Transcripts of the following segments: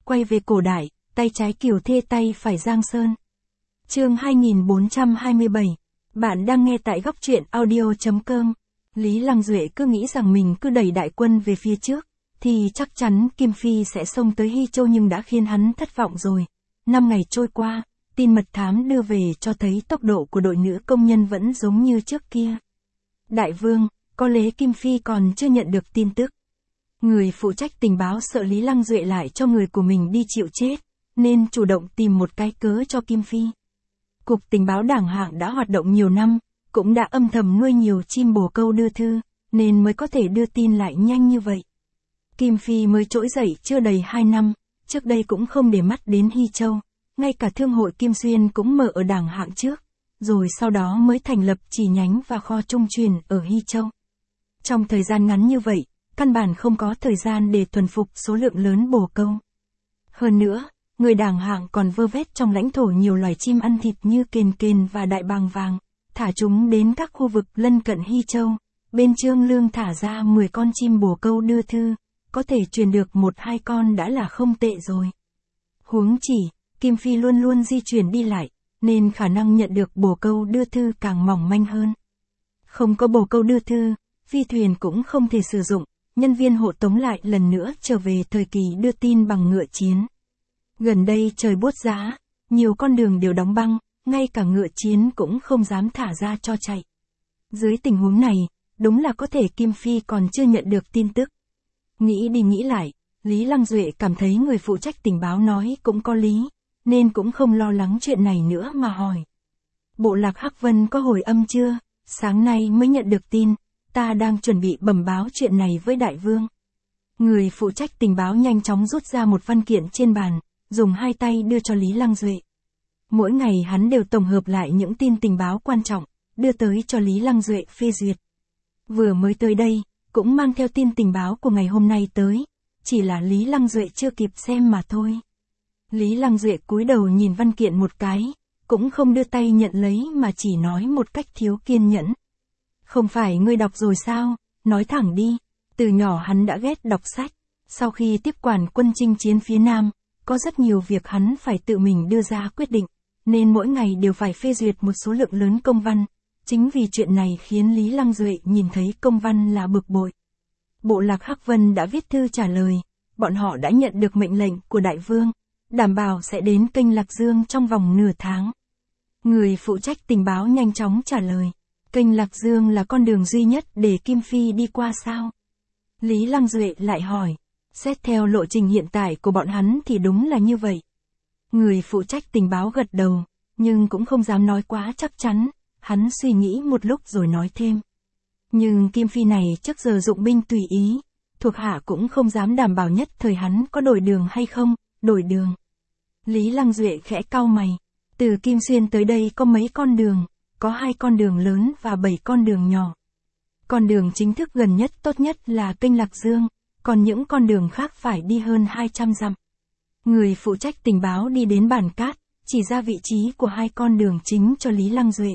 quay về cổ đại, tay trái Kiều Thê tay phải Giang Sơn. Chương 2427. Bạn đang nghe tại góc truyện audio.com. Lý Lăng Duệ cứ nghĩ rằng mình cứ đẩy đại quân về phía trước, thì chắc chắn Kim Phi sẽ xông tới Hy Châu, nhưng đã khiến hắn thất vọng rồi. 5 ngày trôi qua, tin mật thám đưa về cho thấy tốc độ của đội nữ công nhân vẫn giống như trước kia. Đại vương, có lẽ Kim Phi còn chưa nhận được tin tức. Người phụ trách tình báo sợ Lý Lăng Duệ lại cho người của mình đi chịu chết, nên chủ động tìm một cái cớ cho Kim Phi. Cục tình báo Đảng Hạng đã hoạt động nhiều năm, cũng đã âm thầm nuôi nhiều chim bồ câu đưa thư, nên mới có thể đưa tin lại nhanh như vậy. Kim Phi mới trỗi dậy chưa đầy 2 năm, trước đây cũng không để mắt đến Hy Châu, ngay cả thương hội Kim Xuyên cũng mở ở Đảng Hạng trước, rồi sau đó mới thành lập chi nhánh và kho trung truyền ở Hy Châu. Trong thời gian ngắn như vậy, căn bản không có thời gian để thuần phục số lượng lớn bồ câu. Hơn nữa, người Đảng Hạng còn vơ vét trong lãnh thổ nhiều loài chim ăn thịt như kền kền và đại bàng vàng, thả chúng đến các khu vực lân cận Hy Châu. Bên Trương Lương thả ra 10 con chim bồ câu đưa thư, có thể truyền được 1-2 con đã là không tệ rồi. Huống chỉ, Kim Phi luôn luôn di chuyển đi lại, nên khả năng nhận được bồ câu đưa thư càng mỏng manh hơn. Không có bồ câu đưa thư, phi thuyền cũng không thể sử dụng, nhân viên hộ tống lại lần nữa trở về thời kỳ đưa tin bằng ngựa chiến. Gần đây trời buốt giá, nhiều con đường đều đóng băng, ngay cả ngựa chiến cũng không dám thả ra cho chạy. Dưới tình huống này, đúng là có thể Kim Phi còn chưa nhận được tin tức. Nghĩ đi nghĩ lại, Lý Lăng Duệ cảm thấy người phụ trách tình báo nói cũng có lý, nên cũng không lo lắng chuyện này nữa mà hỏi. Bộ lạc Hắc Vân có hồi âm chưa? Sáng nay mới nhận được tin, ta đang chuẩn bị bẩm báo chuyện này với đại vương. Người phụ trách tình báo nhanh chóng rút ra một văn kiện trên bàn, dùng 2 tay đưa cho Lý Lăng Duệ. Mỗi ngày hắn đều tổng hợp lại những tin tình báo quan trọng, đưa tới cho Lý Lăng Duệ phê duyệt. Vừa mới tới đây, cũng mang theo tin tình báo của ngày hôm nay tới, chỉ là Lý Lăng Duệ chưa kịp xem mà thôi. Lý Lăng Duệ cúi đầu nhìn văn kiện một cái, cũng không đưa tay nhận lấy mà chỉ nói một cách thiếu kiên nhẫn. Không phải ngươi đọc rồi sao, nói thẳng đi. Từ nhỏ hắn đã ghét đọc sách, sau khi tiếp quản quân chinh chiến phía Nam, có rất nhiều việc hắn phải tự mình đưa ra quyết định, nên mỗi ngày đều phải phê duyệt một số lượng lớn công văn. Chính vì chuyện này khiến Lý Lăng Duệ nhìn thấy công văn là bực bội. Bộ lạc Hắc Vân đã viết thư trả lời, bọn họ đã nhận được mệnh lệnh của đại vương, đảm bảo sẽ đến kênh Lạc Dương trong vòng nửa tháng. Người phụ trách tình báo nhanh chóng trả lời, kênh Lạc Dương là con đường duy nhất để Kim Phi đi qua sao? Lý Lăng Duệ lại hỏi, xét theo lộ trình hiện tại của bọn hắn thì đúng là như vậy. Người phụ trách tình báo gật đầu, nhưng cũng không dám nói quá chắc chắn, hắn suy nghĩ một lúc rồi nói thêm. Nhưng Kim Phi này trước giờ dụng binh tùy ý, thuộc hạ cũng không dám đảm bảo nhất thời hắn có đổi đường hay không, đổi đường. Lý Lăng Duệ khẽ cau mày, từ Kim Xuyên tới đây có mấy con đường, có 2 con đường lớn và 7 con đường nhỏ. Con đường chính thức gần nhất tốt nhất là kênh Lạc Dương, còn những con đường khác phải đi hơn 200 dặm. Người phụ trách tình báo đi đến bàn cát, chỉ ra vị trí của 2 con đường chính cho Lý Lăng Duệ.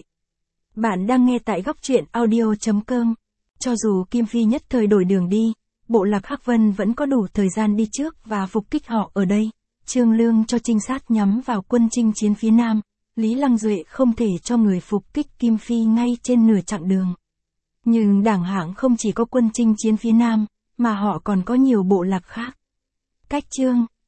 Bạn đang nghe tại góc truyện audio.com. Cho dù Kim Phi nhất thời đổi đường đi, bộ lạc Hắc Vân vẫn có đủ thời gian đi trước và phục kích họ ở đây. Trương Lương cho trinh sát nhắm vào quân chinh chiến phía Nam, Lý Lăng Duệ không thể cho người phục kích Kim Phi ngay trên nửa chặng đường. Nhưng Đảng Hạng không chỉ có quân chinh chiến phía Nam, mà họ còn có nhiều bộ lạc khác. Cách chương